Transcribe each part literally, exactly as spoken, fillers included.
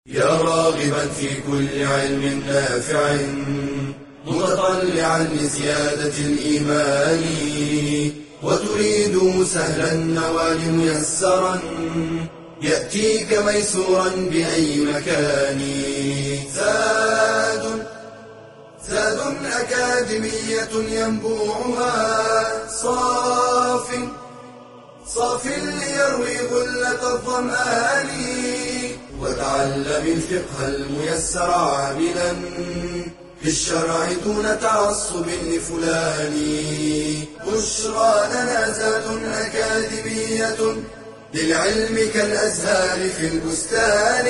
يا راغبا في كل علم نافع متطلعا لزيادة الإيمان وتريد سهلا النوال ميسرا يأتيك ميسورا بأي مكان. زاد زاد أكاديمية ينبوعها صاف صاف ليروي غلة الظمآن وتعلم الفقه الميسر عاملا في الشرع دون تعصب لفلان. بشرى لنا زاد أكاديمية للعلم كالأزهار في البستان.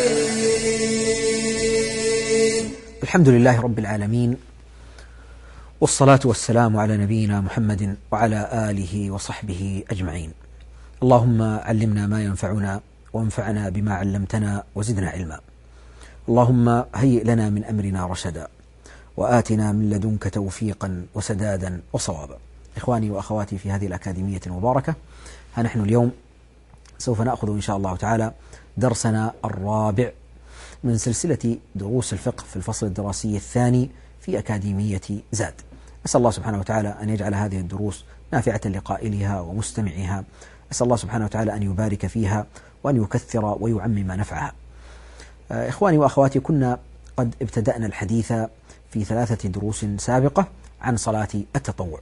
الحمد لله رب العالمين، والصلاة والسلام على نبينا محمد وعلى آله وصحبه أجمعين. اللهم علمنا ما ينفعنا وانفعنا بما علمتنا وزدنا علما. اللهم هيئ لنا من أمرنا رشدا وآتنا من لدنك توفيقا وسدادا وصوابا. إخواني وأخواتي في هذه الأكاديمية المباركة، ها نحن اليوم سوف نأخذ إن شاء الله تعالى درسنا الرابع من سلسلة دروس الفقه في الفصل الدراسي الثاني في أكاديمية زاد. أسأل الله سبحانه وتعالى أن يجعل هذه الدروس نافعة لقائلها ومستمعها. أسأل الله سبحانه وتعالى أن يبارك فيها وأن يكثر ويعمم نفعها. إخواني وأخواتي، كنا قد ابتدأنا الحديث في ثلاثة دروس سابقة عن صلاة التطوع.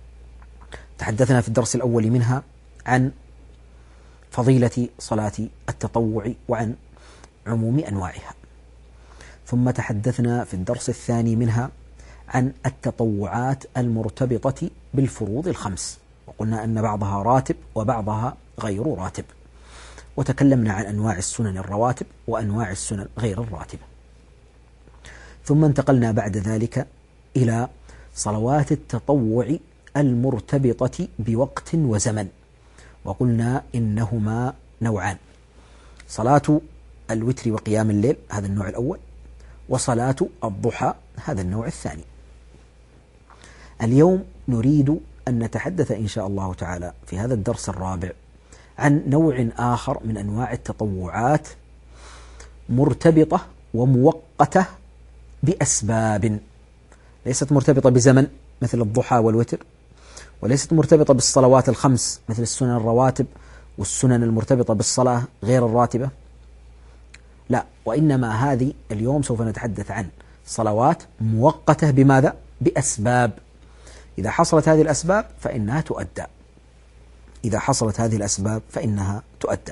تحدثنا في الدرس الأول منها عن فضيلة صلاة التطوع وعن عموم أنواعها، ثم تحدثنا في الدرس الثاني منها عن التطوعات المرتبطة بالفروض الخمس، وقلنا أن بعضها راتب وبعضها غير راتب، وتكلمنا عن أنواع السنن الرواتب وأنواع السنن غير الراتبة. ثم انتقلنا بعد ذلك إلى صلوات التطوع المرتبطة بوقت وزمن، وقلنا إنهما نوعان: صلاة الوتر وقيام الليل، هذا النوع الأول، وصلاة الضحى، هذا النوع الثاني. اليوم نريد أن نتحدث إن شاء الله تعالى في هذا الدرس الرابع عن نوع آخر من أنواع التطوعات مرتبطة وموقتة بأسباب، ليست مرتبطة بزمن مثل الضحى والوتر، وليست مرتبطة بالصلوات الخمس مثل السنن الرواتب والسنن المرتبطة بالصلاة غير الراتبة، لا، وإنما هذه اليوم سوف نتحدث عن صلوات مؤقتة بماذا؟ بأسباب. إذا حصلت هذه الأسباب فإنها تؤدى، إذا حصلت هذه الأسباب فإنها تؤدى.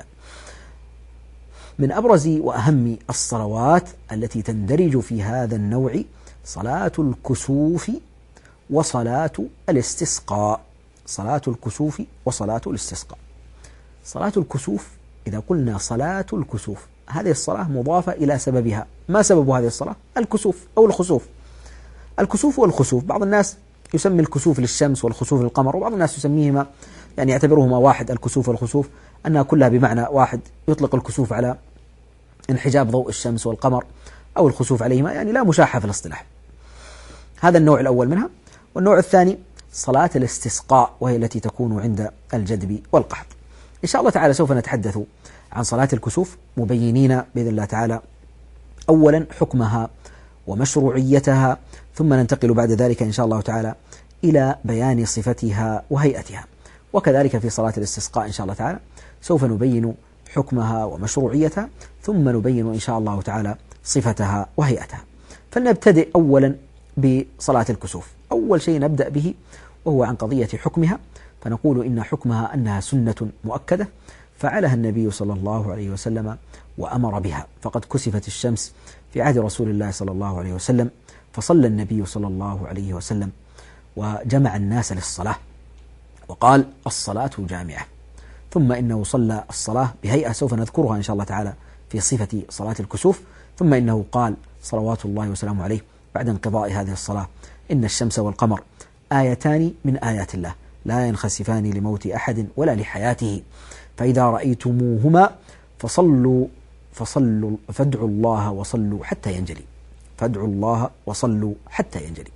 من أبرز وأهم الصلوات التي تندرج في هذا النوع صلاة الكسوف وصلاة الاستسقاء. صلاة الكسوف وصلاة الاستسقاء. صلاة الكسوف، إذا قلنا صلاة الكسوف، هذه الصلاة مضافة إلى سببها. ما سبب هذه الصلاة؟ الكسوف أو الخسوف. الكسوف والخسوف، بعض الناس يسمي الكسوف للشمس والخسوف للقمر، وبعض الناس يسميهما يعني يعتبرهما واحد، الكسوف والخسوف، أنها كلها بمعنى واحد. يطلق الكسوف على انحجاب ضوء الشمس والقمر، أو الخسوف عليهما، يعني لا مشاحة في الاصطلاح. هذا النوع الأول منها. والنوع الثاني صلاة الاستسقاء، وهي التي تكون عند الجدب والقحط. إن شاء الله تعالى سوف نتحدث عن صلاة الكسوف، مبينين بإذن الله تعالى أولا حكمها ومشروعيتها، ثم ننتقل بعد ذلك إن شاء الله تعالى إلى بيان صفتها وهيئتها. وكذلك في صلاة الاستسقاء إن شاء الله تعالى سوف نبين حكمها ومشروعيتها، ثم نبين إن شاء الله تعالى صفتها وهيئتها. فلنبتدئ أولا بصلاة الكسوف. أول شيء نبدأ به وهو عن قضية حكمها، فنقول إن حكمها أنها سنة مؤكدة فعلها النبي صلى الله عليه وسلم وأمر بها. فقد كسفت الشمس في عهد رسول الله صلى الله عليه وسلم، فصلى النبي صلى الله عليه وسلم وجمع الناس للصلاة وقال: الصلاة جامعة. ثم إنه صلى الصلاة بهيئة سوف نذكرها إن شاء الله تعالى في صفة صلاة الكسوف. ثم إنه قال صلوات الله وسلامه عليه بعد انقضاء هذه الصلاة: إن الشمس والقمر آيتان من آيات الله لا ينخسفان لموت أحد ولا لحياته، فإذا رأيتموهما فصلوا فصلوا فادعوا الله وصلوا حتى ينجلي فادعوا الله وصلوا حتى ينجلي.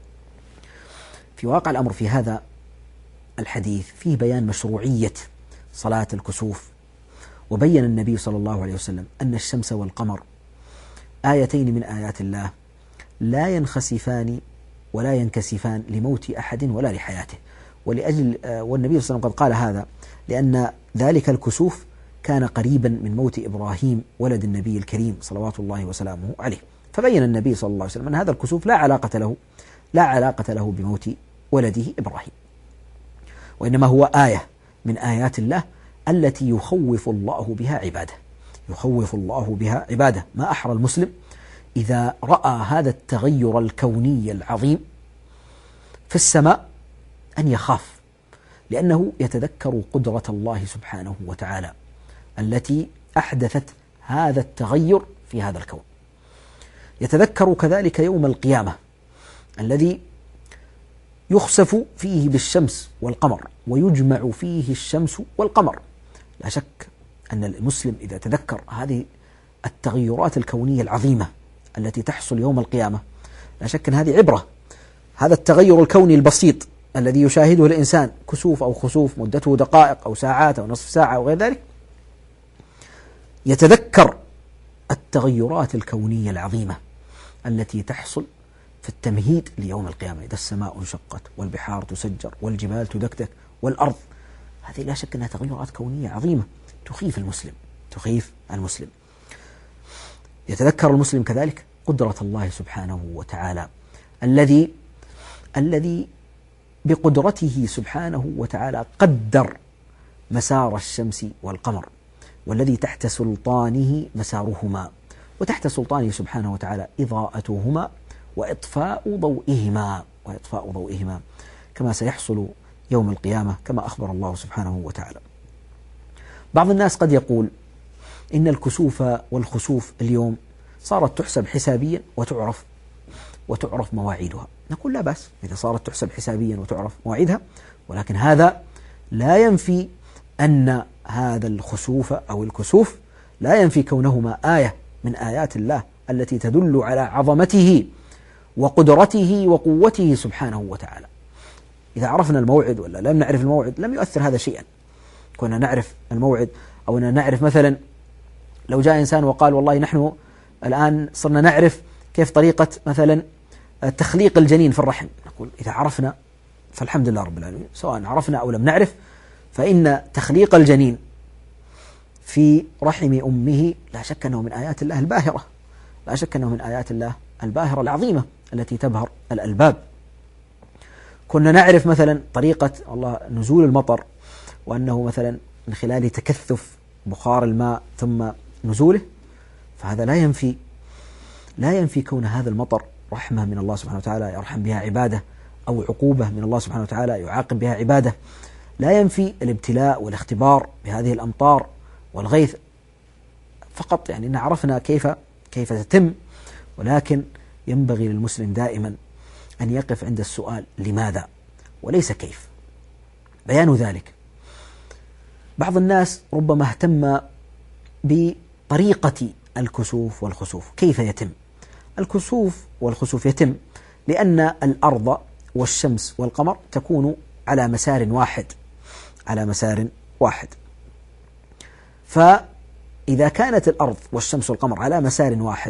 في واقع الأمر في هذا الحديث فيه بيان مشروعية صلاة الكسوف، وبين النبي صلى الله عليه وسلم أن الشمس والقمر آيتين من آيات الله لا ينخسفان ولا ينكسفان لموت أحد ولا لحياته، ولأجل والنبي صلى الله عليه وسلم قد قال هذا لأن ذلك الكسوف كان قريبا من موت إبراهيم ولد النبي الكريم صلوات الله وسلامه عليه، فبين النبي صلى الله عليه وسلم أن هذا الكسوف لا علاقة له لا علاقة له بموت ولده إبراهيم، وإنما هو آية من آيات الله التي يخوف الله بها عباده يخوف الله بها عباده. ما أحرى المسلم إذا رأى هذا التغير الكوني العظيم في السماء أن يخاف، لأنه يتذكر قدرة الله سبحانه وتعالى التي أحدثت هذا التغير في هذا الكون. يتذكر كذلك يوم القيامة الذي يخسف فيه بالشمس والقمر ويجمع فيه الشمس والقمر. لا شك أن المسلم إذا تذكر هذه التغيرات الكونية العظيمة التي تحصل يوم القيامة، لا شك أن هذه عبرة. هذا التغير الكوني البسيط الذي يشاهده الإنسان كسوف أو خسوف مدته دقائق أو ساعات أو نصف ساعة أو غير ذلك، يتذكر التغيرات الكونية العظيمة التي تحصل في التمهيد ليوم القيامة، إذا السماء انشقت والبحار تسجر والجبال تدكدك والأرض. هذه لا شك أنها تغيرات كونية عظيمة تخيف المسلم تخيف المسلم. يتذكر المسلم كذلك قدرة الله سبحانه وتعالى الذي الذي بقدرته سبحانه وتعالى قدر مسار الشمس والقمر، والذي تحت سلطانه مسارهما، وتحت سلطانه سبحانه وتعالى إضاءتهما وإطفاء ضوئهما وإطفاء ضوئهما كما سيحصل يوم القيامة كما أخبر الله سبحانه وتعالى. بعض الناس قد يقول إن الكسوف والخسوف اليوم صارت تحسب حسابيا وتعرف وتعرف مواعيدها. نقول لا بأس إذا صارت تحسب حسابيا وتعرف مواعيدها، ولكن هذا لا ينفي أن هذا الخسوف أو الكسوف لا ينفي كونهما آية من آيات الله التي تدل على عظمته وقدرته وقوته سبحانه وتعالى. إذا عرفنا الموعد ولا لم نعرف الموعد لم يؤثر هذا شيئا. كنا نعرف الموعد أو أن نعرف مثلا لو جاء إنسان وقال والله نحن الآن صرنا نعرف كيف طريقة مثلا تخليق الجنين في الرحم، نقول إذا عرفنا فالحمد لله رب العالمين، سواء عرفنا أو لم نعرف، فإن تخليق الجنين في رحم أمه لا شك أنه من آيات الله الباهرة لا شك أنه من آيات الله الباهرة العظيمة التي تبهر الألباب. كنا نعرف مثلا طريقة الله نزول المطر، وأنه مثلا من خلال تكثف بخار الماء ثم نزوله، فهذا لا ينفي لا ينفي كون هذا المطر رحمة من الله سبحانه وتعالى يرحم بها عباده، أو عقوبة من الله سبحانه وتعالى يعاقب بها عباده. لا ينفي الابتلاء والاختبار بهذه الأمطار والغيث فقط، يعني إن عرفنا كيف كيف تتم، ولكن ينبغي للمسلم دائما أن يقف عند السؤال لماذا وليس كيف. بيان ذلك بعض الناس ربما اهتم بطريقة الكسوف والخسوف، كيف يتم الكسوف والخسوف؟ يتم لأن الأرض والشمس والقمر تكون على مسار واحد على مسار واحد فإذا كانت الأرض والشمس والقمر على مسار واحد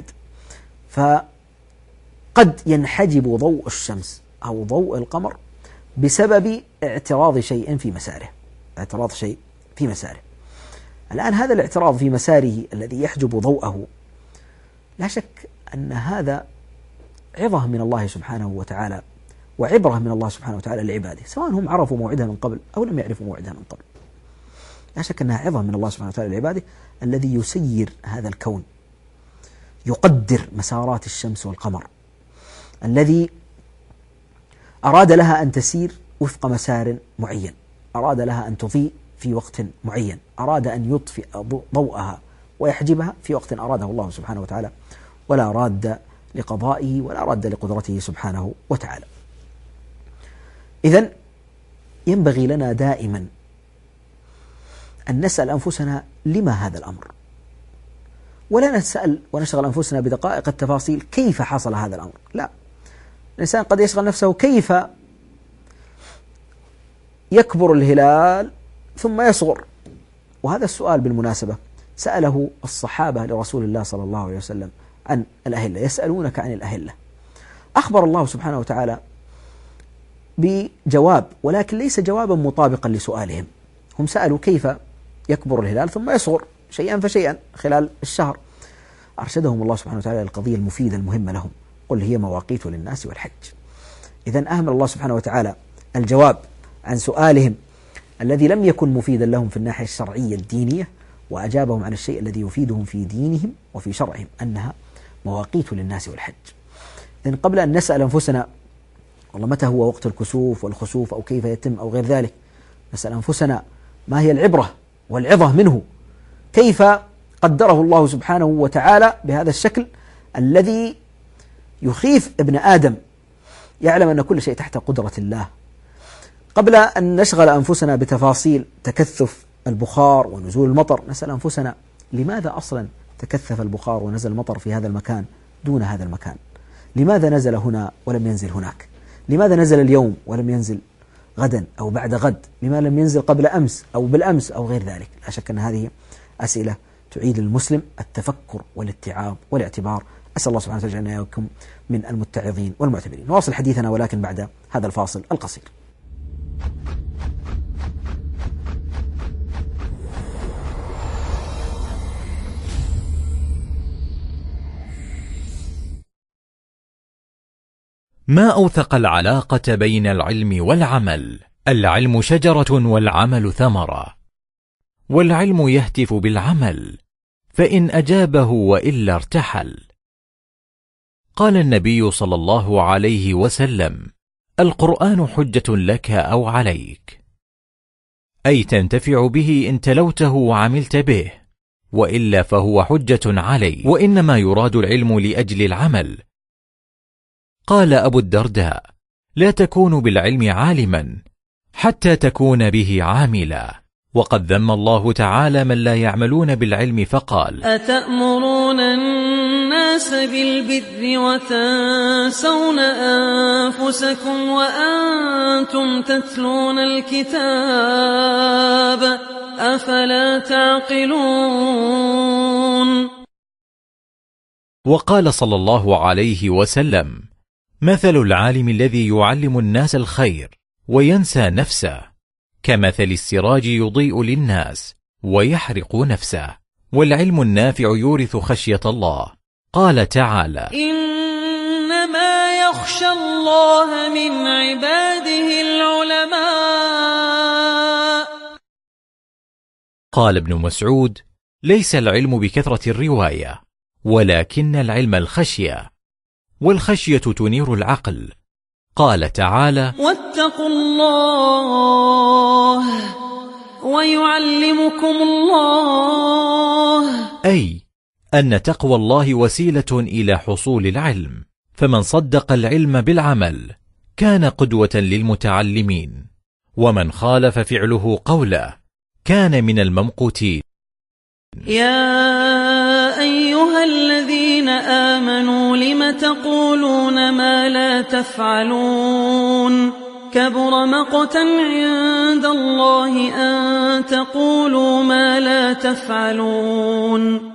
فقد ينحجب ضوء الشمس أو ضوء القمر بسبب اعتراض شيء في مساره اعتراض شيء في مساره. الآن هذا الاعتراض في مساره الذي يحجب ضوءه لا شك أن هذا عظة من الله سبحانه وتعالى وعبرة من الله سبحانه وتعالى لعباده، سواء هم عرفوا موعدها من قبل أو لم يعرفوا موعدها من قبل. لا شك أنها عظة من الله سبحانه وتعالى لعباده الذي يسير هذا الكون، يقدر مسارات الشمس والقمر، الذي أراد لها أن تسير وفق مسار معين، أراد لها أن تضيء في وقت معين، أراد أن يطفئ ضوءها ويحجبها في وقت أراده الله سبحانه وتعالى، ولا راد لقضائه ولا راد لقدرته سبحانه وتعالى. إذن ينبغي لنا دائما أن نسأل أنفسنا لما هذا الأمر، ولا نسأل ونشغل أنفسنا بدقائق التفاصيل كيف حصل هذا الأمر. لا، الإنسان قد يشغل نفسه كيف يكبر الهلال ثم يصغر، وهذا السؤال بالمناسبة سأله الصحابة لرسول الله صلى الله عليه وسلم عن الأهلة، يسألونك عن الأهلة. أخبر الله سبحانه وتعالى بجواب، ولكن ليس جوابا مطابقا لسؤالهم. هم سألوا كيف يكبر الهلال ثم يصغر شيئا فشيئا خلال الشهر. أرشدهم الله سبحانه وتعالى للقضية المفيدة المهمة لهم: قل هي مواقيت للناس والحج. إذن أهمل الله سبحانه وتعالى الجواب عن سؤالهم الذي لم يكن مفيدا لهم في الناحية الشرعية الدينية، وأجابهم عن الشيء الذي يفيدهم في دينهم وفي شرعهم، أنها مواقيت للناس والحج. إذن قبل أن نسأل أنفسنا والله متى هو وقت الكسوف والخسوف أو كيف يتم أو غير ذلك، نسأل أنفسنا ما هي العبرة والعظة منه، كيف قدره الله سبحانه وتعالى بهذا الشكل الذي يخيف ابن آدم يعلم أن كل شيء تحت قدرة الله. قبل أن نشغل أنفسنا بتفاصيل تكثف البخار ونزول المطر، نسأل أنفسنا لماذا أصلا تكثف البخار ونزل المطر في هذا المكان دون هذا المكان؟ لماذا نزل هنا ولم ينزل هناك؟ لماذا نزل اليوم ولم ينزل غدا أو بعد غد؟ لماذا لم ينزل قبل أمس أو بالأمس أو غير ذلك؟ لا شك أن هذه أسئلة تعيد للمسلم التفكر والاتعاظ والاعتبار. أسأل الله سبحانه وتعالى أن يكون من المتعظين والمعتبرين. نواصل حديثنا ولكن بعد هذا الفاصل القصير. ما أوثق العلاقة بين العلم والعمل. العلم شجرة والعمل ثمرة، والعلم يهتف بالعمل، فإن أجابه وإلا ارتحل. قال النبي صلى الله عليه وسلم: القرآن حجة لك أو عليك، أي تنتفع به إن تلوته وعملت به، وإلا فهو حجة عليك، وإنما يراد العلم لأجل العمل. قال أبو الدرداء: لا تكون بالعلم عالما حتى تكون به عاملا. وقد ذم الله تعالى من لا يعملون بالعلم فقال: أتأمرون الناس بالبر وتنسون أنفسكم وأنتم تتلون الكتاب أفلا تعقلون. وقال صلى الله عليه وسلم: مثل العالم الذي يعلم الناس الخير وينسى نفسه كمثل السراج يضيء للناس ويحرق نفسه. والعلم النافع يورث خشية الله. قال تعالى: إنما يخشى الله من عباده العلماء. قال ابن مسعود: ليس العلم بكثرة الرواية، ولكن العلم الخشية، والخشية تنير العقل. قال تعالى: واتقوا الله ويعلمكم الله، أي أن تقوى الله وسيلة إلى حصول العلم، فمن صدق العلم بالعمل كان قدوة للمتعلمين، ومن خالف فعله قوله كان من الممقوتين. يا أيها الذين آمنوا لم تقولون ما لا تفعلون كبر مقتا عند الله أن تقولوا ما لا تفعلون.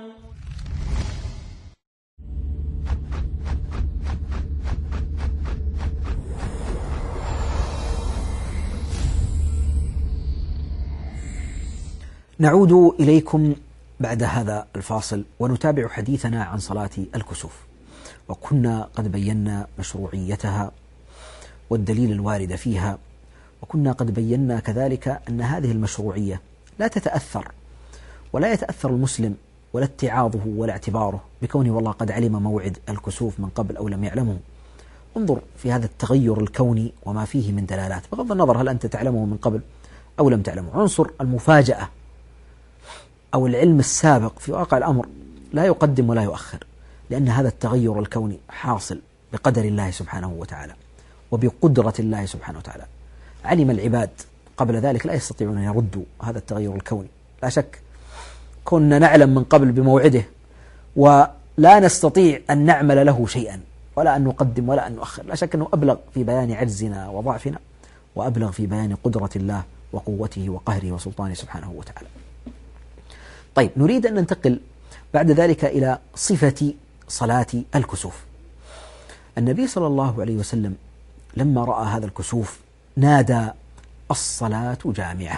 نعود إليكم بعد هذا الفاصل ونتابع حديثنا عن صلاة الكسوف، وكنا قد بينا مشروعيتها والدليل الوارد فيها، وكنا قد بينا كذلك أن هذه المشروعية لا تتأثر ولا يتأثر المسلم ولا اتعاظه ولا اعتباره بكونه والله قد علم موعد الكسوف من قبل أو لم يعلمه. انظر في هذا التغير الكوني وما فيه من دلالات، بغض النظر هل أنت تعلمه من قبل أو لم تعلمه. عنصر المفاجأة أو العلم السابق في واقع الأمر لا يقدم ولا يؤخر، لأن هذا التغير الكوني حاصل بقدر الله سبحانه وتعالى وبقدرة الله سبحانه وتعالى. علم العباد قبل ذلك لا يستطيعون أن يردوا هذا التغير الكوني، لا شك. كنا نعلم من قبل بموعده ولا نستطيع أن نعمل له شيئا ولا أن نقدم ولا أن نؤخر، لا شك أنه أبلغ في بيان عجزنا وضعفنا، وأبلغ في بيان قدرة الله وقوته وقهره وسلطانه سبحانه وتعالى. طيب، نريد أن ننتقل بعد ذلك إلى صفة صلاة الكسوف. النبي صلى الله عليه وسلم لما رأى هذا الكسوف نادى: الصلاة جامعة،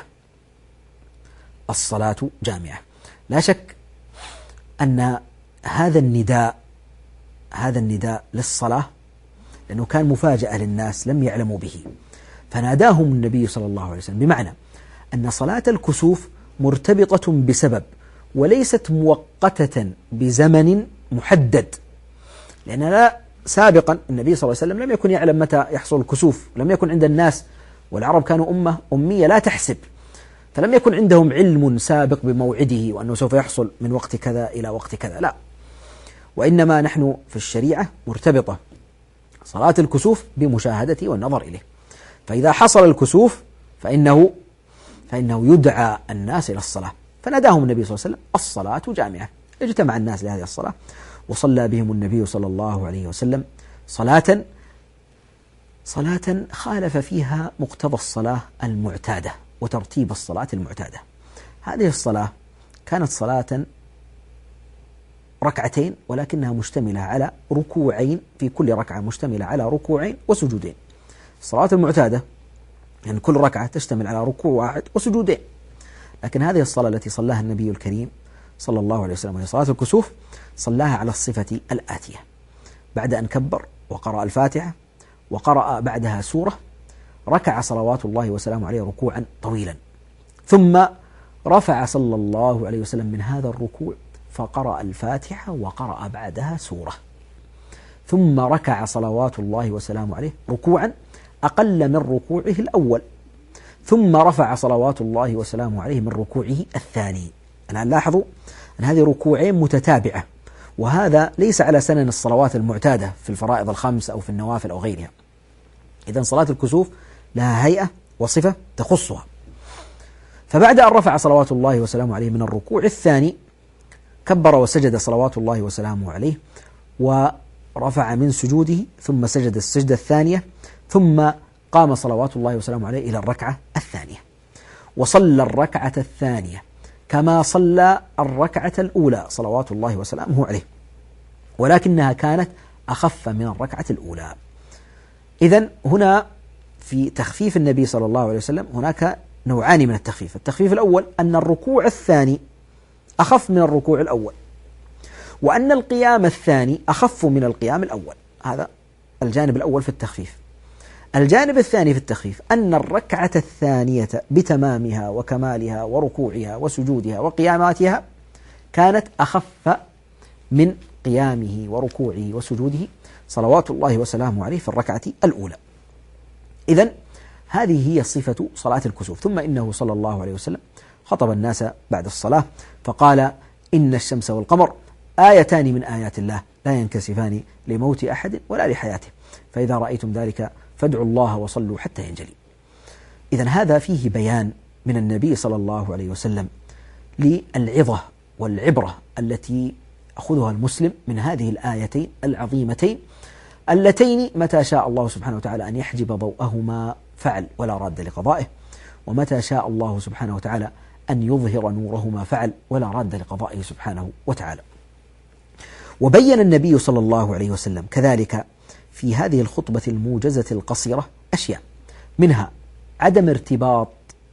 الصلاة جامعة. لا شك أن هذا النداء هذا النداء للصلاة لأنه كان مفاجأة للناس لم يعلموا به، فناداهم النبي صلى الله عليه وسلم، بمعنى أن صلاة الكسوف مرتبطة بسبب وليست مؤقتة بزمن محدد، لأن لا سابقا النبي صلى الله عليه وسلم لم يكن يعلم متى يحصل الكسوف، لم يكن عند الناس، والعرب كانوا أمة أمية لا تحسب، فلم يكن عندهم علم سابق بموعده وأنه سوف يحصل من وقت كذا إلى وقت كذا، لا، وإنما نحن في الشريعة مرتبطة صلاة الكسوف بمشاهدته والنظر إليه، فإذا حصل الكسوف فإنه فإنه يدعى الناس إلى الصلاة، فناداهم النبي صلى الله عليه وسلم: الصلاة جامعة. اجتمع الناس لهذه الصلاة، وصلى بهم النبي صلى الله عليه وسلم صلاة صلاة خالف فيها مقتضى الصلاة المعتادة وترتيب الصلاة المعتادة. هذه الصلاة كانت صلاة ركعتين، ولكنها مشتملة على ركوعين، في كل ركعة مشتملة على ركوعين وسجودين. الصلاة المعتادة يعني كل ركعة تشتمل على ركوع واحد وسجودين، لكن هذه الصلاة التي صلاها النبي الكريم صلى الله عليه وسلم وهي صلاة الكسوف صلاها على الصفة الآتية: بعد أن كبر وقرأ الفاتحة وقرأ بعدها سورة، ركع صلوات الله وسلامه عليه ركوعا طويلا، ثم رفع صلى الله عليه وسلم من هذا الركوع فقرأ الفاتحة وقرأ بعدها سورة، ثم ركع صلوات الله وسلامه عليه ركوعا أقل من ركوعه الأول، ثم رفع صلوات الله وسلامه عليه من ركوعه الثاني. الآن لاحظوا أن هذه ركوعين متتابعة، وهذا ليس على سنن الصلوات المعتادة في الفرائض الخمس أو في النوافل أو غيرها. إذن صلاة الكسوف لها هيئة وصفة تخصها. فبعد أن رفع صلوات الله وسلامه عليه من الركوع الثاني كبر وسجد صلوات الله وسلامه عليه، ورفع من سجوده ثم سجد السجدة الثانية، ثم قام صلوات الله وسلامه عليه إلى الركعة الثانية، وصلى الركعة الثانية كما صلى الركعة الأولى صلوات الله وسلامه عليه، ولكنها كانت أخف من الركعة الأولى. إذن هنا في تخفيف النبي صلى الله عليه وسلم هناك نوعان من التخفيف. التخفيف الأول أن الركوع الثاني أخف من الركوع الأول، وأن القيام الثاني أخف من القيام الأول. هذا الجانب الأول في التخفيف. الجانب الثاني في التخفيف أن الركعة الثانية بتمامها وكمالها وركوعها وسجودها وقياماتها كانت أخف من قيامه وركوعه وسجوده صلوات الله وسلامه عليه في الركعة الأولى. إذن هذه هي صفة صلاة الكسوف. ثم إنه صلى الله عليه وسلم خطب الناس بعد الصلاة فقال: إن الشمس والقمر آيتان من آيات الله لا ينكسفان لموت أحد ولا لحياته، فإذا رأيتم ذلك فادعوا الله وصلوا حتى ينجلي. إذن هذا فيه بيان من النبي صلى الله عليه وسلم للعظة والعبرة التي أخذها المسلم من هذه الآيتين العظيمتين اللتين متى شاء الله سبحانه وتعالى أن يحجب ضوءهما فعل ولا راد لقضائه، ومتى شاء الله سبحانه وتعالى أن يظهر نورهما فعل ولا راد لقضائه سبحانه وتعالى. وبين النبي صلى الله عليه وسلم كذلك في هذه الخطبة الموجزة القصيرة أشياء، منها عدم ارتباط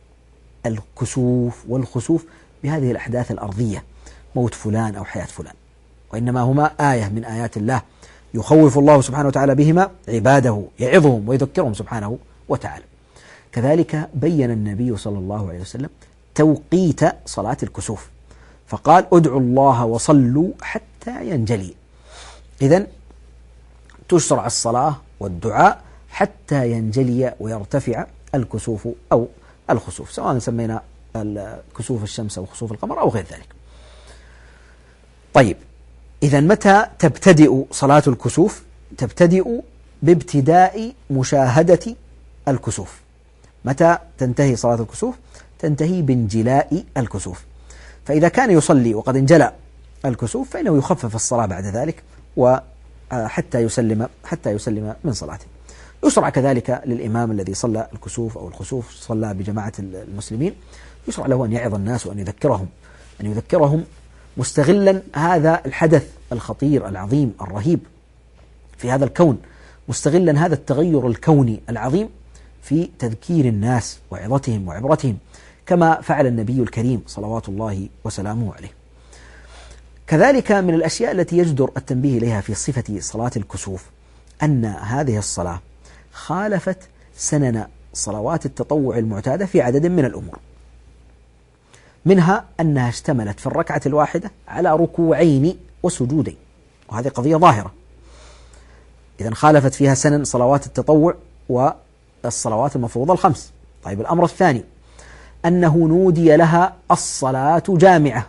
الكسوف والخسوف بهذه الأحداث الأرضية، موت فلان أو حياة فلان، وإنما هما آية من آيات الله يخوف الله سبحانه وتعالى بهما عباده، يعظهم ويذكرهم سبحانه وتعالى. كذلك بين النبي صلى الله عليه وسلم توقيت صلاة الكسوف، فقال: ادعوا الله وصلوا حتى ينجلي. إذن تشرع الصلاة والدعاء حتى ينجلي ويرتفع الكسوف أو الخسوف، سواء سمينا كسوف الشمس أو خسوف القمر أو غير ذلك. طيب، إذن متى تبتدئ صلاة الكسوف؟ تبتدئ بابتداء مشاهدة الكسوف. متى تنتهي صلاة الكسوف؟ تنتهي بانجلاء الكسوف. فإذا كان يصلي وقد انجلى الكسوف فإنه يخفف الصلاة بعد ذلك وحتى يسلم حتى يسلم من صلاته. يشرع كذلك للإمام الذي صلى الكسوف أو الخسوف، صلى بجماعة المسلمين، يشرع له أن يعظ الناس وأن يذكرهم أن يذكرهم مستغلا هذا الحدث الخطير العظيم الرهيب في هذا الكون، مستغلا هذا التغير الكوني العظيم في تذكير الناس وعظتهم وعبرتهم، كما فعل النبي الكريم صلوات الله وسلامه عليه. كذلك من الأشياء التي يجدر التنبيه إليها في صفة صلاة الكسوف أن هذه الصلاة خالفت سنن صلوات التطوع المعتادة في عدد من الأمور، منها أنها اشتملت في الركعة الواحدة على ركوعين وسجودين، وهذه قضية ظاهرة. إذن خالفت فيها سنن صلوات التطوع والصلوات المفروضة الخمس. طيب، الأمر الثاني أنه نودي لها الصلاة جامعة،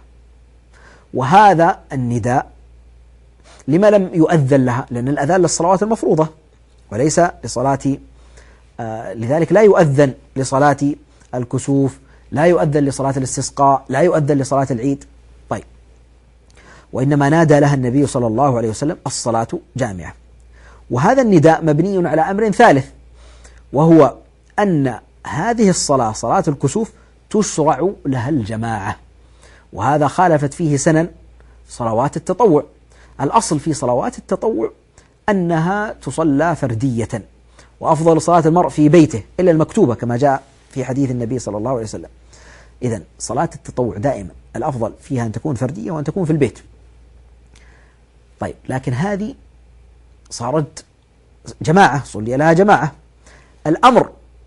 وهذا النداء لما لم يؤذن لها؟ لأن الأذان للصلوات المفروضة وليس لصلاة آه لذلك لا يؤذن لصلاة الكسوف، لا يؤذن لصلاة الاستسقاء، لا يؤذن لصلاة العيد. طيب، وإنما نادى لها النبي صلى الله عليه وسلم الصلاة جامعة. وهذا النداء مبني على أمر ثالث، وهو أن هذه الصلاة صلاة الكسوف تشرع لها الجماعة، وهذا خالفت فيه سنن صلوات التطوع. الأصل في صلوات التطوع أنها تصلى فردية، وأفضل صلاة المرء في بيته إلا المكتوبة كما جاء في حديث النبي صلى الله عليه وسلم. إذن صلاة التطوع دائما الأفضل فيها أن تكون فردية وأن تكون في البيت. طيب، لكن هذه صارت جماعة، صلي لها جماعة. الأمر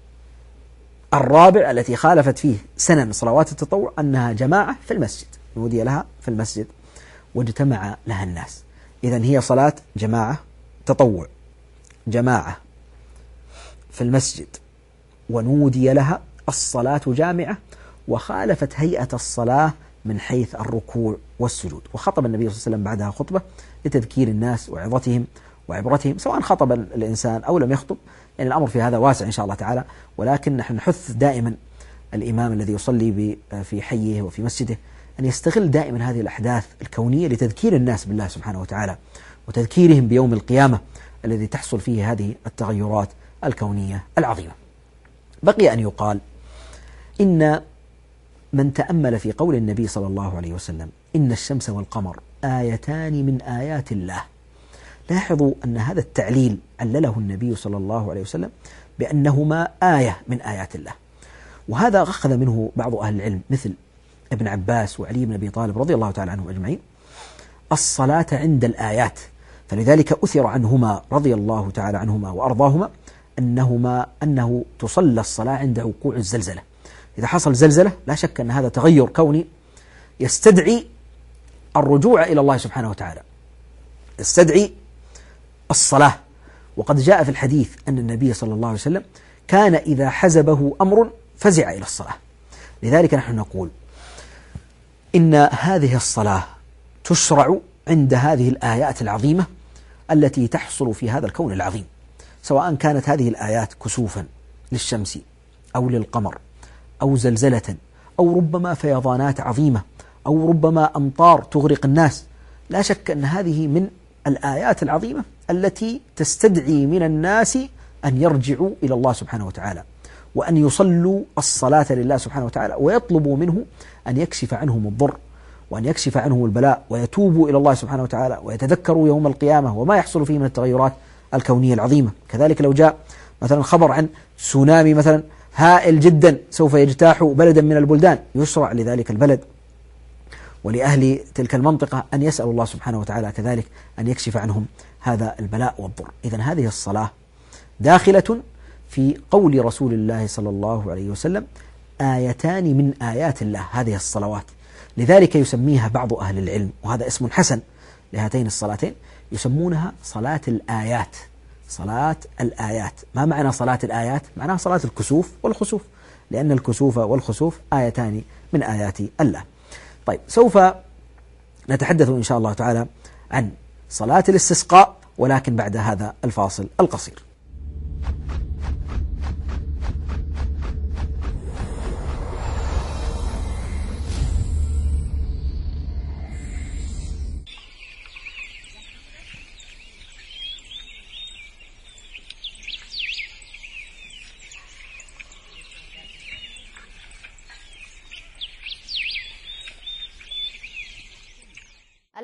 الرابع التي خالفت فيه سنن صلوات التطوع أنها جماعة في المسجد، نودي لها في المسجد واجتمع لها الناس. إذن هي صلاة جماعة تطوع، جماعة في المسجد، ونودي لها الصلاة جامعة، وخالفت هيئة الصلاة من حيث الركوع والسجود. وخطب النبي صلى الله عليه وسلم بعدها خطبة لتذكير الناس وعظتهم وعبرتهم، سواء خطب الإنسان أو لم يخطب، يعني الأمر في هذا واسع إن شاء الله تعالى. ولكن نحن نحث دائما الإمام الذي يصلي في حيه وفي مسجده أن يستغل دائما هذه الأحداث الكونية لتذكير الناس بالله سبحانه وتعالى، وتذكيرهم بيوم القيامة الذي تحصل فيه هذه التغيرات الكونية العظيمة. بقي أن يقال إن من تأمل في قول النبي صلى الله عليه وسلم إن الشمس والقمر آيتان من آيات الله، لاحظوا أن هذا التعليل علله النبي صلى الله عليه وسلم بأنهما آية من آيات الله، وهذا أخذ منه بعض أهل العلم مثل ابن عباس وعلي بن أبي طالب رضي الله تعالى عنهم أجمعين الصلاة عند الآيات، فلذلك أثر عنهما رضي الله تعالى عنهما وأرضاهما أنهما أنه تصلى الصلاة عند وقوع الزلزلة. إذا حصل زلزلة لا شك أن هذا تغير كوني يستدعي الرجوع إلى الله سبحانه وتعالى، يستدعي الصلاة. وقد جاء في الحديث أن النبي صلى الله عليه وسلم كان إذا حزبه أمر فزع إلى الصلاة. لذلك نحن نقول إن هذه الصلاة تشرع عند هذه الآيات العظيمة التي تحصل في هذا الكون العظيم، سواء كانت هذه الآيات كسوفا للشمس أو للقمر أو زلزلة أو ربما فيضانات عظيمة أو ربما أمطار تغرق الناس. لا شك أن هذه من الآيات العظيمة التي تستدعي من الناس أن يرجعوا إلى الله سبحانه وتعالى، وأن يصلوا الصلاة لله سبحانه وتعالى، ويطلبوا منه أن يكشف عنهم الضر وأن يكشف عنهم البلاء، ويتوبوا إلى الله سبحانه وتعالى، ويتذكروا يوم القيامة وما يحصل فيه من التغيرات الكونية العظيمة. كذلك لو جاء مثلا خبر عن تسونامي مثلا هائل جدا سوف يجتاح بلدا من البلدان، يشرع لذلك البلد ولأهل تلك المنطقة أن يسألوا الله سبحانه وتعالى كذلك أن يكشف عنهم هذا البلاء والضر. إذن هذه الصلاة داخلة في قول رسول الله صلى الله عليه وسلم آيتان من آيات الله، هذه الصلوات. لذلك يسميها بعض أهل العلم، وهذا اسم حسن لهاتين الصلاتين، يسمونها صلاة الآيات. صلاة الآيات، ما معنى صلاة الآيات؟ معناها صلاة الكسوف والخسوف، لأن الكسوف والخسوف آيتان من آيات الله. طيب، سوف نتحدث إن شاء الله تعالى عن صلاة الاستسقاء، ولكن بعد هذا الفاصل القصير.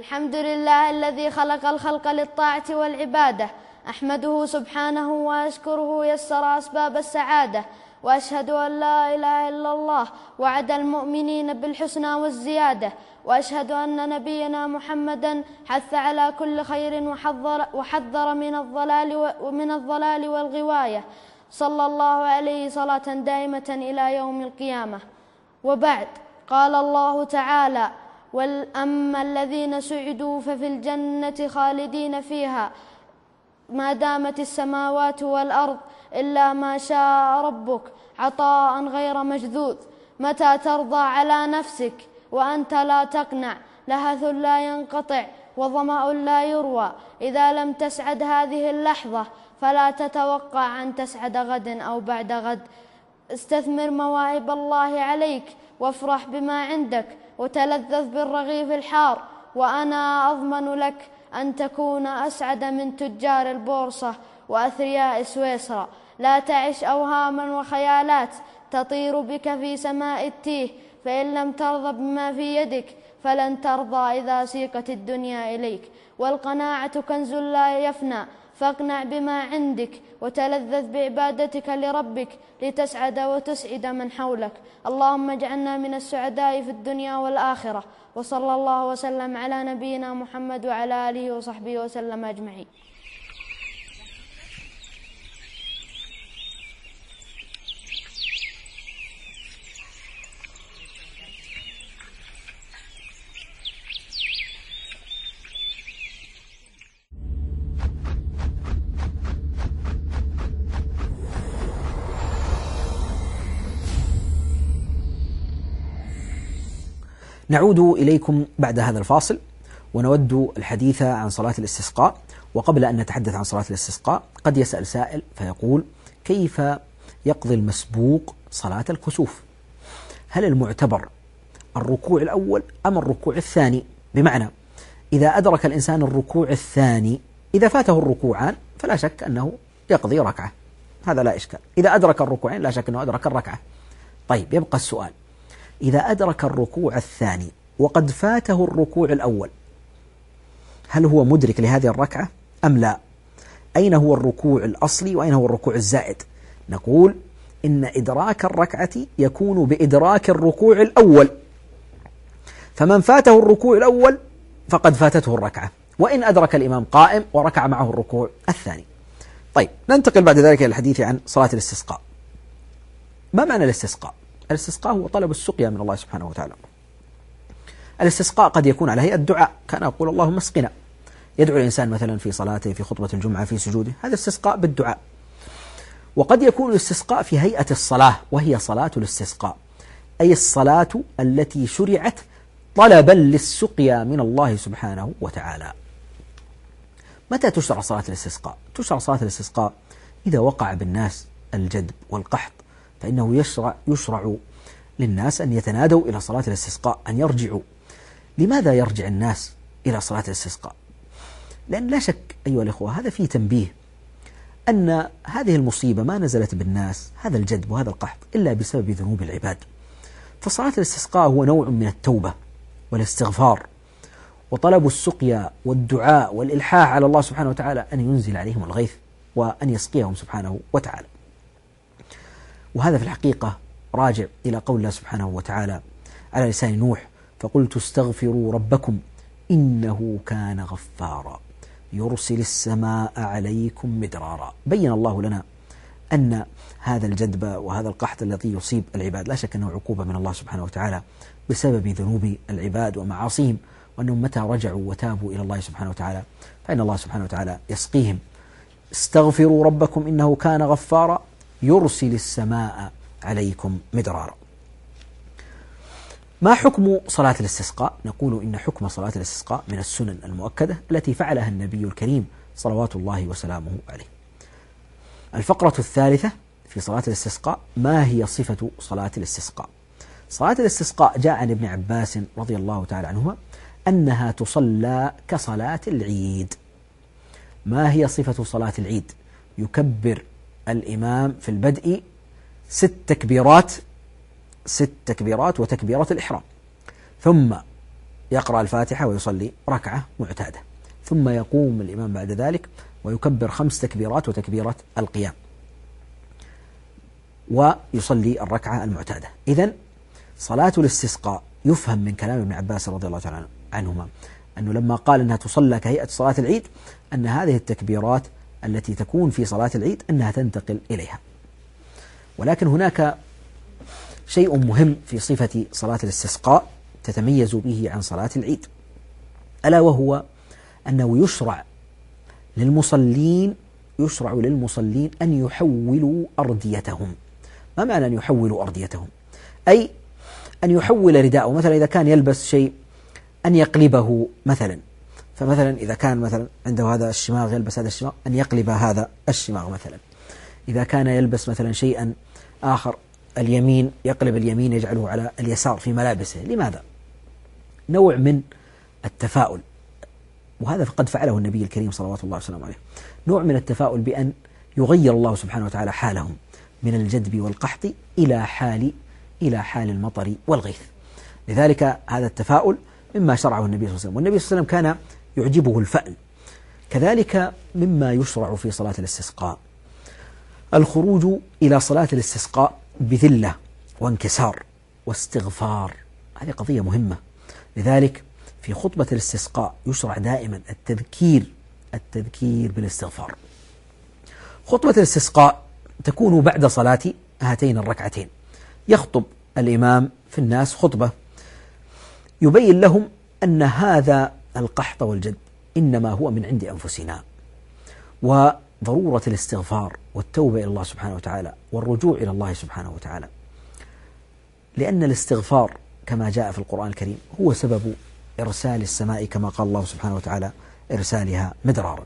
الحمد لله الذي خلق الخلق للطاعة والعبادة، أحمده سبحانه وأشكره يسر أسباب السعادة، وأشهد أن لا إله إلا الله وعد المؤمنين بالحسنى والزيادة، وأشهد أن نبينا محمدا حث على كل خير وحذر, وحذر من الضلال ومن الضلال والغواية، صلى الله عليه صلاة دائمة إلى يوم القيامة. وبعد، قال الله تعالى: وأما الذين سعدوا ففي الجنة خالدين فيها ما دامت السماوات والأرض إلا ما شاء ربك عطاء غير مجذوذ. متى ترضى على نفسك وأنت لا تقنع، لهث لا ينقطع وظمأ لا يروى. إذا لم تسعد هذه اللحظة فلا تتوقع أن تسعد غد أو بعد غد. استثمر مواهب الله عليك وافرح بما عندك وتلذذ بالرغيف الحار، وأنا أضمن لك أن تكون أسعد من تجار البورصة وأثرياء سويسرا. لا تعش أوهاما وخيالات تطير بك في سماء التيه، فإن لم ترضى بما في يدك فلن ترضى إذا سيقت الدنيا إليك. والقناعة كنز لا يفنى، فاقنع بما عندك وتلذذ بعبادتك لربك لتسعد وتسعد من حولك. اللهم اجعلنا من السعداء في الدنيا والآخرة، وصلى الله وسلم على نبينا محمد وعلى آله وصحبه وسلم أجمعين. نعود إليكم بعد هذا الفاصل ونود الحديث عن صلاة الاستسقاء. وقبل أن نتحدث عن صلاة الاستسقاء قد يسأل سائل فيقول: كيف يقضي المسبوق صلاة الكسوف؟ هل المعتبر الركوع الأول أم الركوع الثاني؟ بمعنى إذا أدرك الإنسان الركوع الثاني، إذا فاته الركوعان فلا شك أنه يقضي ركعة، هذا لا إشكال. إذا أدرك الركوعين لا شك أنه أدرك الركعة. طيب، يبقى السؤال: إذا أدرك الركوع الثاني وقد فاته الركوع الأول، هل هو مدرك لهذه الركعة أم لا؟ أين هو الركوع الأصلي وأين هو الركوع الزائد؟ نقول إن إدراك الركعة يكون بإدراك الركوع الأول، فمن فاته الركوع الأول فقد فاتته الركعة، وإن أدرك الإمام قائم وركع معه الركوع الثاني. طيب، ننتقل بعد ذلك إلى الحديث عن صلاة الاستسقاء. ما معنى الاستسقاء؟ الاستسقاء هو طلب السقيا من الله سبحانه وتعالى. الاستسقاء قد يكون على هيئة الدعاء، كان يقول اللهم اسقنا، يدعو الإنسان مثلا في صلاته، في خطبة الجمعة، في سجوده، هذا استسقاء بالدعاء. وقد يكون الاستسقاء في هيئة الصلاة، وهي صلاة الاستسقاء، أي الصلاة التي شرعت طلبا للسقيا من الله سبحانه وتعالى. متى تشرع صلاة الاستسقاء؟ تشرع صلاة الاستسقاء إذا وقع بالناس الجدب والقحط، فإنه يشرع, يشرع للناس أن يتنادوا إلى صلاة الاستسقاء، أن يرجعوا. لماذا يرجع الناس إلى صلاة الاستسقاء؟ لأن لا شك أيها الأخوة، هذا فيه تنبيه أن هذه المصيبة ما نزلت بالناس، هذا الجدب وهذا القحط، إلا بسبب ذنوب العباد. فصلاة الاستسقاء هو نوع من التوبة والاستغفار وطلب السقيا والدعاء والإلحاح على الله سبحانه وتعالى أن ينزل عليهم الغيث وأن يسقيهم سبحانه وتعالى. وهذا في الحقيقة راجع إلى قول الله سبحانه وتعالى على لسان نوح: فقلت استغفروا ربكم إنه كان غفارا يرسل السماء عليكم مدرارا. بين الله لنا أن هذا الجدب وهذا القحط الذي يصيب العباد لا شك أنه عقوبة من الله سبحانه وتعالى بسبب ذنوب العباد ومعاصيهم، وأنهم متى رجعوا وتابوا إلى الله سبحانه وتعالى فإن الله سبحانه وتعالى يسقيهم. استغفروا ربكم إنه كان غفارا يرسل السماء عليكم مدرارا. ما حكم صلاة الاستسقاء؟ نقول إن حكم صلاة الاستسقاء من السنن المؤكدة التي فعلها النبي الكريم صلوات الله وسلامه عليه. الفقرة الثالثة في صلاة الاستسقاء: ما هي صفة صلاة الاستسقاء؟ صلاة الاستسقاء جاء عن ابن عباس رضي الله تعالى عنهما أنها تصلى كصلاة العيد. ما هي صفة صلاة العيد؟ يكبر الإمام في البدء ست تكبيرات ست تكبيرات وتكبيرة الإحرام، ثم يقرأ الفاتحة ويصلي ركعة معتادة، ثم يقوم الإمام بعد ذلك ويكبر خمس تكبيرات وتكبيرة القيام ويصلي الركعة المعتادة. إذن صلاة الاستسقاء يفهم من كلام ابن عباس رضي الله تعالى عنهما أنه لما قال أنها تصلى كهيئة صلاة العيد أن هذه التكبيرات التي تكون في صلاة العيد أنها تنتقل إليها. ولكن هناك شيء مهم في صفة صلاة الاستسقاء تتميز به عن صلاة العيد، ألا وهو أنه يشرع للمصلين يشرع للمصلين أن يحولوا أرديتهم. ما معنى أن يحولوا أرديتهم؟ أي أن يحول رداءه، مثلا إذا كان يلبس شيء أن يقلبه مثلا، فمثلا إذا كان مثلا عنده هذا الشماغ يلبس هذا الشماغ أن يقلب هذا الشماغ مثلا. إذا كان يلبس مثلا شيئا آخر اليمين يقلب اليمين يجعله على اليسار في ملابسه. لماذا؟ نوع من التفاؤل، وهذا فقد فعله النبي الكريم صلوات الله وسلامه عليه، نوع من التفاؤل بأن يغير الله سبحانه وتعالى حالهم من الجدب والقحط إلى حال إلى حال المطر والغيث. لذلك هذا التفاؤل مما شرعه النبي صلى الله عليه وسلم، والنبي صلى الله عليه وسلم كان يعجبه الفأل. كذلك مما يشرع في صلاة الاستسقاء الخروج إلى صلاة الاستسقاء بذلة وانكسار واستغفار، هذه قضية مهمة. لذلك في خطبة الاستسقاء يشرع دائما التذكير التذكير بالاستغفار. خطبة الاستسقاء تكون بعد صلاة هاتين الركعتين، يخطب الإمام في الناس خطبة يبين لهم أن هذا القحط والجد إنما هو من عند أنفسنا، وضرورة الاستغفار والتوبة إلى الله سبحانه وتعالى والرجوع إلى الله سبحانه وتعالى، لأن الاستغفار كما جاء في القرآن الكريم هو سبب إرسال السماء كما قال الله سبحانه وتعالى إرسالها مدرارا.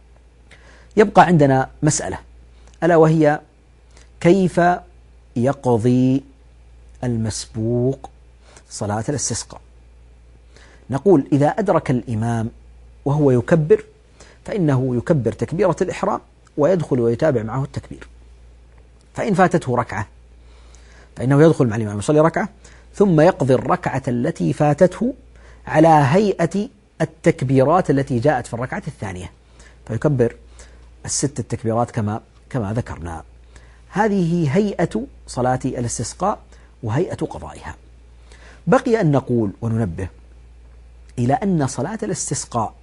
يبقى عندنا مسألة، ألا وهي كيف يقضي المسبوق صلاة الاستسقاء. نقول إذا أدرك الإمام وهو يكبر فإنه يكبر تكبيرة الإحرام ويدخل ويتابع معه التكبير. فإن فاتته ركعة فإنه يدخل مع الإمام يصلي ركعة ثم يقضي الركعة التي فاتته على هيئة التكبيرات التي جاءت في الركعة الثانية، فيكبر الست التكبيرات كما كما ذكرنا. هذه هيئة صلاة الاستسقاء وهيئة قضائها. بقي أن نقول وننبه إلى أن صلاة الاستسقاء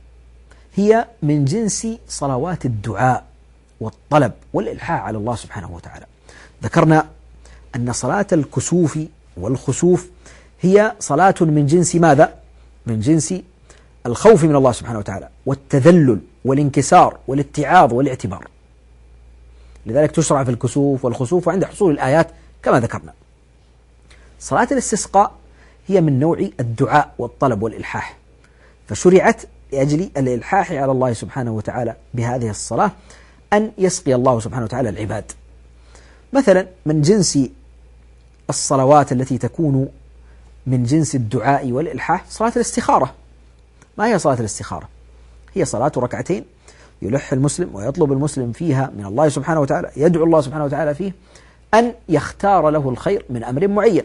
هي من جنس صلوات الدعاء والطلب والإلحاح على الله سبحانه وتعالى. ذكرنا أن صلاة الكسوف والخسوف هي صلاة من جنس ماذا؟ من جنس الخوف من الله سبحانه وتعالى والتذلل والانكسار والاتعاظ والاعتبار. لذلك تشرع في الكسوف والخسوف وعند حصول الآيات كما ذكرنا. صلاة الاستسقاء هي من نوع الدعاء والطلب والإلحاح، فشرعت لأجل الإلحاح على الله سبحانه وتعالى بهذه الصلاة أن يسقي الله سبحانه وتعالى العباد. مثلا من جنس الصلوات التي تكون من جنس الدعاء والإلحاح صلاة الاستخارة. ما هي صلاة الاستخارة؟ هي صلاة ركعتين يلح المسلم ويطلب المسلم فيها من الله سبحانه وتعالى، يدعو الله سبحانه وتعالى فيه أن يختار له الخير من أمر معين.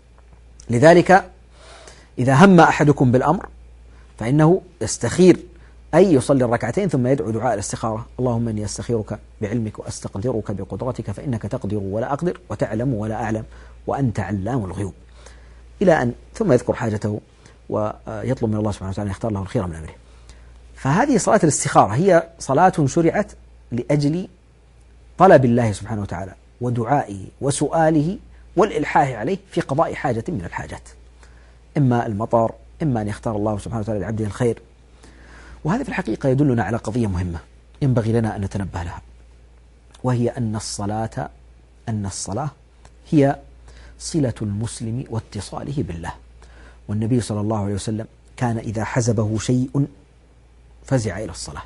لذلك إذا هم أحدكم بالأمر فإنه يستخير أي يصلي الركعتين ثم يدعو دعاء الاستخارة: اللهم إني أستخيرك بعلمك وأستقدرك بقدرتك فإنك تقدر ولا أقدر وتعلم ولا أعلم وأنت علام الغيوب، إلى أن ثم يذكر حاجته ويطلب من الله سبحانه وتعالى أن يختار له الخير من أمره. فهذه صلاة الاستخارة هي صلاة شرعت لأجل طلب الله سبحانه وتعالى ودعائه وسؤاله والإلحاح عليه في قضاء حاجة من الحاجات، إما المطر، إما أن يختار الله سبحانه وتعالى لعبده الخير. وهذا في الحقيقة يدلنا على قضية مهمة ينبغي لنا أن نتنبه لها، وهي أن الصلاة أن الصلاة هي صلة المسلم واتصاله بالله. والنبي صلى الله عليه وسلم كان إذا حزبه شيء فزع إلى الصلاة.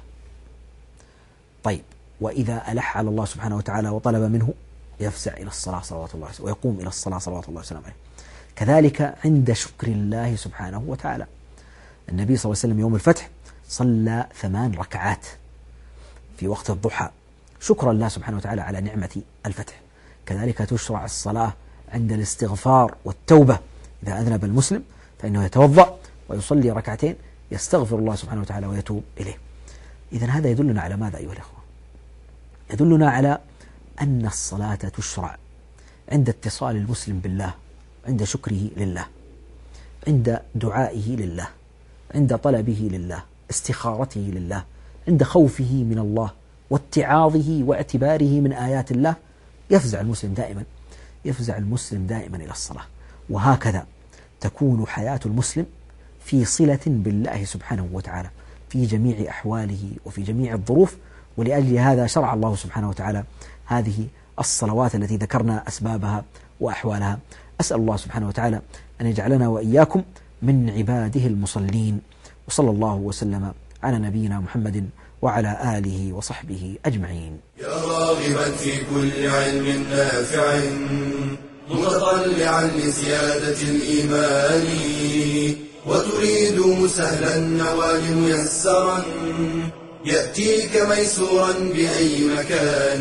طيب، وإذا ألح على الله سبحانه وتعالى وطلب منه يفزع إلى الصلاة صلوات الله وسلم ويقوم إلى الصلاة صلوات الله وسلم عليه. كذلك عند شكر الله سبحانه وتعالى، النبي صلى الله عليه وسلم يوم الفتح صلى ثمان ركعات في وقت الضحى شكرا لله سبحانه وتعالى على نعمة الفتح. كذلك تشرع الصلاة عند الاستغفار والتوبة. إذا أذنب المسلم فإنه يتوضأ ويصلي ركعتين يستغفر الله سبحانه وتعالى ويتوب إليه. إذن هذا يدلنا على ماذا أيها الأخوة؟ يدلنا على أن الصلاة تشرع عند اتصال المسلم بالله، عند شكره لله، عند دعائه لله، عند طلبه لله، استخارته لله، عند خوفه من الله واتعاظه واعتباره من آيات الله. يفزع المسلم دائما يفزع المسلم دائما إلى الصلاة. وهكذا تكون حياة المسلم في صلة بالله سبحانه وتعالى في جميع أحواله وفي جميع الظروف. ولأجل هذا شرع الله سبحانه وتعالى هذه الصلوات التي ذكرنا أسبابها وأحوالها. أسأل الله سبحانه وتعالى أن يجعلنا وإياكم من عباده المصلين، وصلى الله وسلم على نبينا محمد وعلى آله وصحبه أجمعين. يا راغبا في كل علم نافع متطلعا لزيادة الإيمان وتريد سهلا النوال ميسرا يأتيك ميسورا بأي مكان.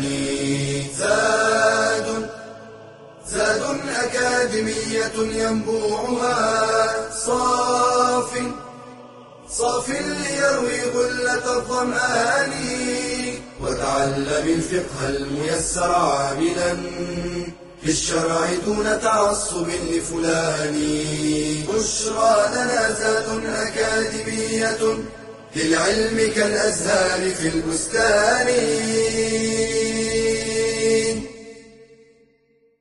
زاد زاد أكاديمية ينبوعها صاف صاف ليروي غلة الظمآن وتعلم الفقه الميسر عاملا في الشرع دون تعصب لفلان. بشرى لنا زاد أكاديمية للعلم كالأزهار في البستان.